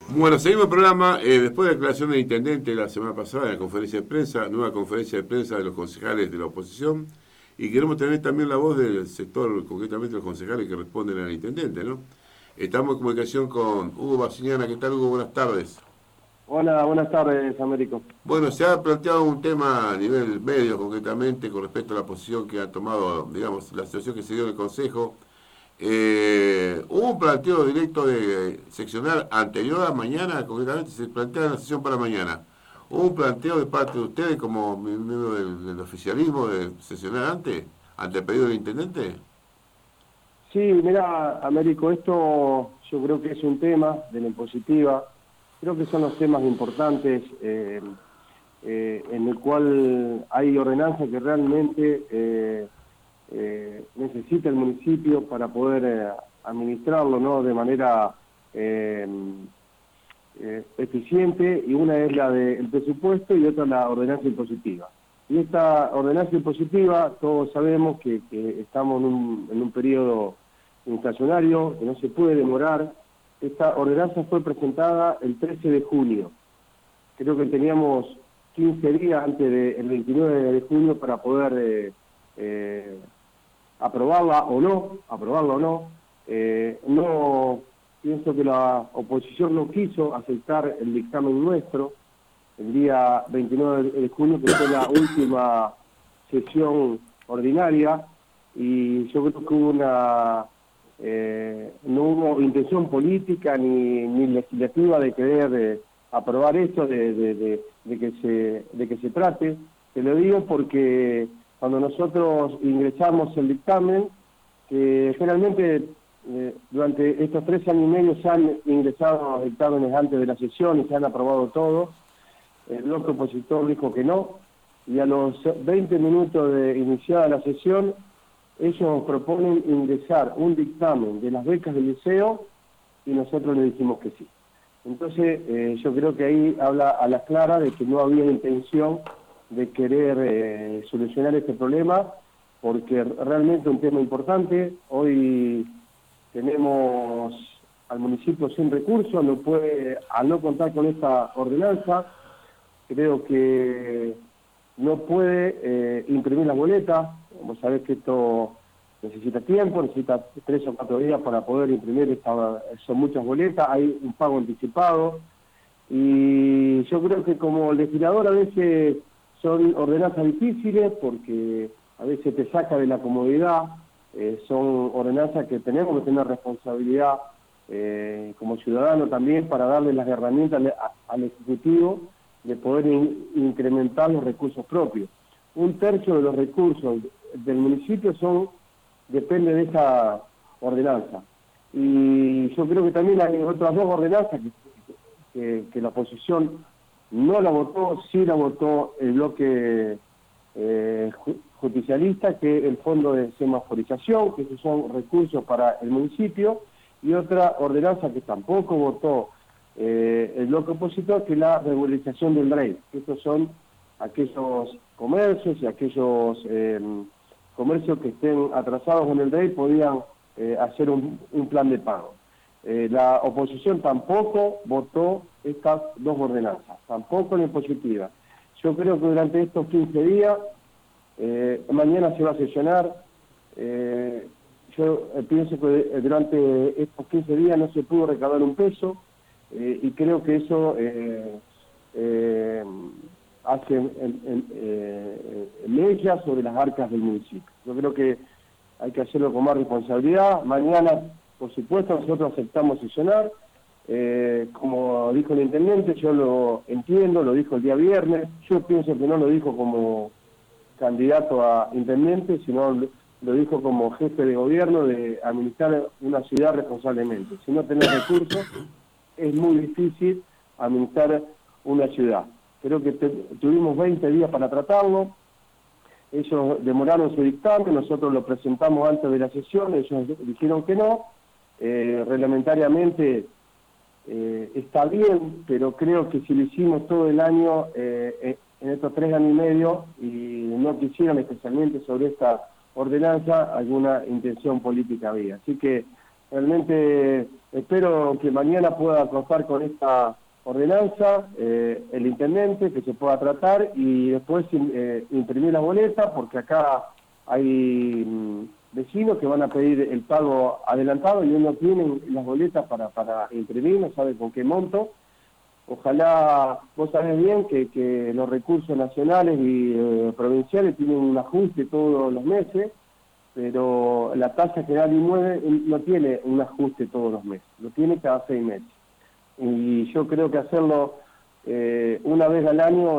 Bueno, seguimos el programa. Después de la declaración del intendente la semana pasada en la conferencia de prensa, nueva conferencia de prensa de los concejales de la oposición, y queremos tener también la voz del sector, concretamente los concejales que responden al intendente, ¿no? Estamos en comunicación con Hugo Bassiñana. ¿Qué tal, Hugo? Buenas tardes. Hola, buenas tardes, Américo. Bueno, se ha planteado un tema a nivel medio, concretamente, con respecto a la posición que ha tomado, digamos, la situación que se dio en el Consejo. Hubo un planteo directo de seccional anterior a mañana, concretamente se plantea la sesión para mañana. ¿Hubo un planteo de parte de ustedes como miembro del oficialismo de sesionar antes, ante el pedido del intendente? Sí, mira, Américo, esto yo creo que es un tema de la impositiva. Creo que son los temas importantes en el cual hay ordenanza que realmente necesita el municipio para poder administrarlo, ¿no?, de manera eficiente, y una es la del presupuesto y otra la ordenanza impositiva. Y esta ordenanza impositiva, todos sabemos que estamos en un periodo inflacionario, que no se puede demorar. Esta ordenanza fue presentada el 13 de junio. Creo que teníamos 15 días antes del 29 de junio para poder aprobarla o no. No, pienso que la oposición no quiso aceptar el dictamen nuestro el día 29 de junio, que fue la última sesión ordinaria, y yo creo que no hubo intención política ni legislativa de querer aprobar esto, de que se trate. Te lo digo porque cuando nosotros ingresamos el dictamen, que generalmente durante estos 3 años y medio se han ingresado los dictámenes antes de la sesión y se han aprobado todos, el bloque opositor dijo que no, y a los 20 minutos de iniciada la sesión, ellos proponen ingresar un dictamen de las becas del liceo y nosotros le dijimos que sí. Entonces, yo creo que ahí habla a las claras de que no había intención de querer solucionar este problema, porque realmente es un tema importante. Hoy tenemos al municipio sin recursos, al no contar con esta ordenanza, creo que no puede imprimir las boletas. Vos sabés que esto necesita tiempo, necesita 3 o 4 días para poder imprimir, son muchas boletas, hay un pago anticipado, y yo creo que como legislador a veces son ordenanzas difíciles porque a veces te saca de la comodidad. Son ordenanzas que tenemos que tener responsabilidad como ciudadano también, para darle las herramientas al Ejecutivo de poder incrementar los recursos propios. 1/3 de los recursos del municipio depende de esa ordenanza. Y yo creo que también hay otras 2 ordenanzas que la oposición no la votó, sí la votó el bloque judicialista, que es el fondo de semaforización, que esos son recursos para el municipio, y otra ordenanza que tampoco votó el bloque opositor, que es la regularización del DREI. Estos son aquellos comercios y aquellos comercios que estén atrasados con el DREI podían hacer un plan de pago. La oposición tampoco votó estas 2 ordenanzas, tampoco la impositiva. Yo creo que durante estos 15 días, mañana se va a sesionar, yo pienso que durante estos 15 días no se pudo recaudar un peso, y creo que eso hace mella sobre las arcas del municipio. Yo creo que hay que hacerlo con más responsabilidad. Mañana, por supuesto, nosotros aceptamos sesionar. Como dijo el intendente, yo lo entiendo, lo dijo el día viernes. Yo pienso que no lo dijo como candidato a intendente, sino lo dijo como jefe de gobierno, de administrar una ciudad responsablemente. Si no tenés recursos, es muy difícil administrar una ciudad. Creo que tuvimos 20 días para tratarlo. Ellos demoraron su dictamen, nosotros lo presentamos antes de la sesión, ellos dijeron que no. Reglamentariamente está bien, pero creo que si lo hicimos todo el año, en estos 3 años y medio, y no quisieron especialmente sobre esta ordenanza, alguna intención política había. Así que Realmente espero que mañana pueda contar con esta ordenanza el intendente, que se pueda tratar y después imprimir las boletas, porque acá hay vecinos que van a pedir el pago adelantado y no tienen las boletas para imprimir, no saben con qué monto. Ojalá, vos sabés bien que los recursos nacionales y provinciales tienen un ajuste todos los meses, pero la tasa general de inmuebles no tiene un ajuste todos los meses, lo tiene cada 6 meses. Y yo creo que hacerlo una vez al año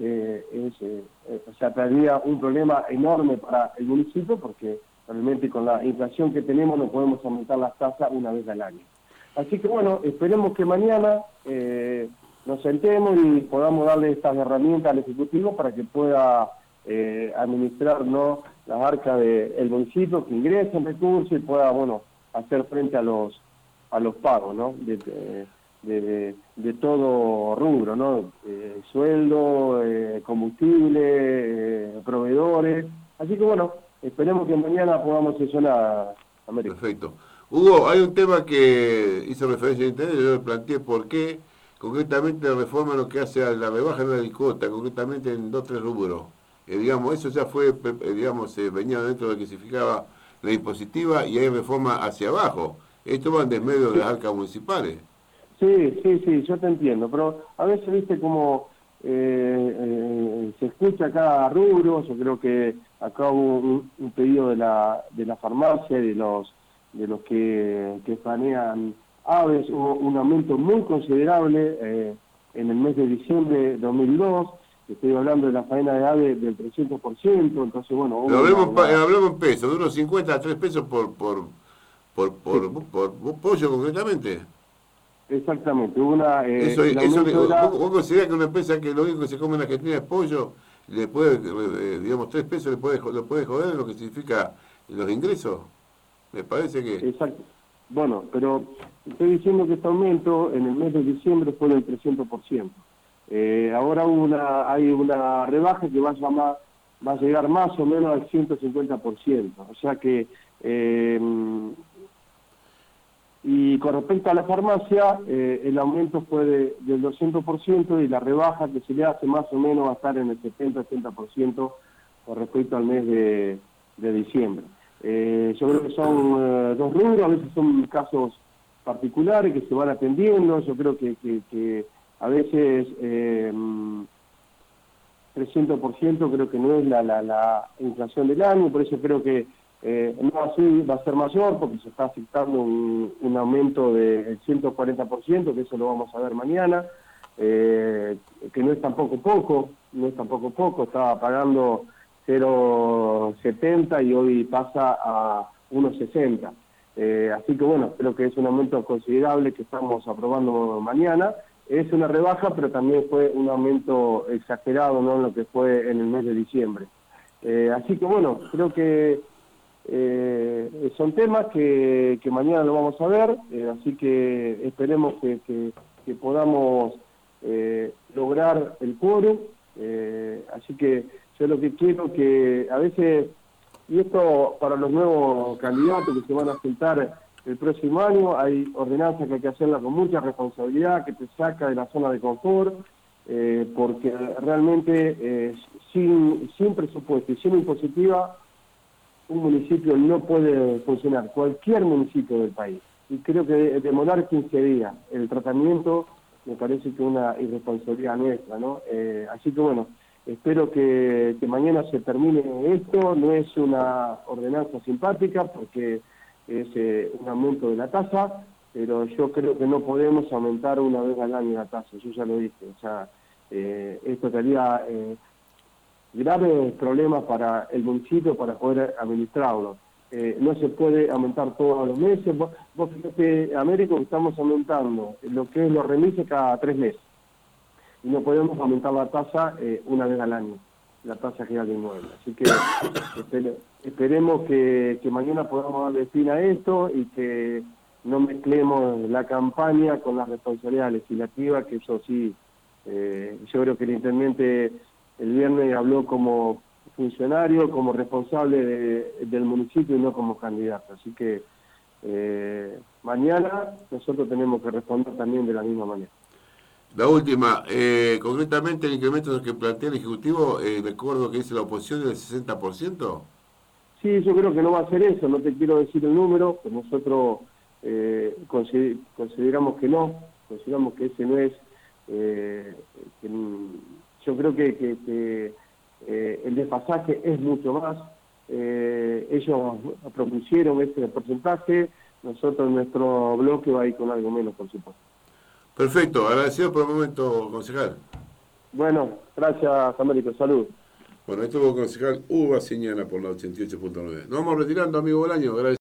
o sea, traería un problema enorme para el municipio, porque realmente con la inflación que tenemos no podemos aumentar las tasas una vez al año. Así que bueno, esperemos que mañana nos sentemos y podamos darle estas herramientas al Ejecutivo para que pueda administrar, ¿no?, las arcas del municipio, que ingresen recursos y pueda, bueno, hacer frente a los pagos, ¿no?, de todo rubro, ¿no?, sueldo, combustible, proveedores. Así que bueno, esperemos que mañana podamos sesionar, América. Perfecto. Hugo, hay un tema que hizo referencia a Internet, yo le planteé por qué, concretamente la reforma lo que hace a la rebaja de la alícuota, concretamente en 2 o 3 rubros. Digamos, eso ya fue, digamos, venía dentro de lo que significaba la impositiva y hay reforma hacia abajo. Esto va en desmedio de las arcas municipales. Sí, yo te entiendo, pero a veces, viste, como se escucha cada rubro. Yo creo que acá hubo un pedido de la farmacia, de los que planean aves, hubo un aumento muy considerable en el mes de diciembre de 2002. Estoy hablando de la faena de aves del 300%, entonces bueno... Hablamos en pesos, de unos 50 a 3 pesos por pollo concretamente. Exactamente, hubo una... ¿Vos considerás que una empresa que lo único que se come en Argentina es pollo, le puede, digamos, 3 pesos lo puede joder en lo que significa los ingresos? Me parece que... Exacto. Bueno, pero estoy diciendo que este aumento en el mes de diciembre fue del 300%. Ahora hay una rebaja que va a llegar más o menos al 150%. O sea que... y con respecto a la farmacia, el aumento fue del 200% y la rebaja que se le hace más o menos va a estar en el 70-80% con respecto al mes de diciembre. Yo creo que son 2 rubros, a veces son casos particulares que se van atendiendo. Yo creo que a veces 300% creo que no es la inflación del año, por eso creo que no así va a ser mayor, porque se está aceptando un aumento del 140%, que eso lo vamos a ver mañana, que no es tampoco poco, estaba pagando 0,70 y hoy pasa a 1,60. Así que bueno, creo que es un aumento considerable que estamos aprobando mañana. Es una rebaja, pero también fue un aumento exagerado, ¿no?, en lo que fue en el mes de diciembre. Así que bueno, creo que son temas que mañana lo vamos a ver, así que esperemos que podamos lograr el quórum. Así que yo lo que quiero que a veces, y esto para los nuevos candidatos que se van a sentar el próximo año, hay ordenanzas que hay que hacerla con mucha responsabilidad, que te saca de la zona de confort, porque realmente sin presupuesto y sin impositiva, un municipio no puede funcionar, cualquier municipio del país. Y creo que demorar 15 días el tratamiento me parece que es una irresponsabilidad nuestra, ¿no? Así que bueno, espero que mañana se termine esto. No es una ordenanza simpática porque es un aumento de la tasa, pero yo creo que no podemos aumentar una vez al año la tasa, yo ya lo dije. O sea, esto traería graves problemas para el municipio para poder administrarlo. No se puede aumentar todos los meses. Vos fíjate, Américo, que estamos aumentando lo que es los remises cada 3 meses. Y no podemos aumentar la tasa una vez al año, la tasa general de inmuebles. Así que esperemos que mañana podamos darle fin a esto y que no mezclemos la campaña con la responsabilidad legislativa, que eso sí, yo creo que el intendente el viernes habló como funcionario, como responsable del municipio y no como candidato. Así que mañana nosotros tenemos que responder también de la misma manera. La última, concretamente el incremento que plantea el Ejecutivo, de acuerdo que dice la oposición, del 60%. Sí, yo creo que no va a ser eso, no te quiero decir el número, pero nosotros consideramos que no, consideramos que ese no es, yo creo que el desfasaje es mucho más, ellos propusieron ese porcentaje, nosotros nuestro bloque va a ir con algo menos, por supuesto. Perfecto, agradecido por el momento, concejal. Bueno, gracias, Américo, salud. Bueno, esto fue el concejal Hugo Basiñana por la 88.9. Nos vamos retirando, amigo Bolaño.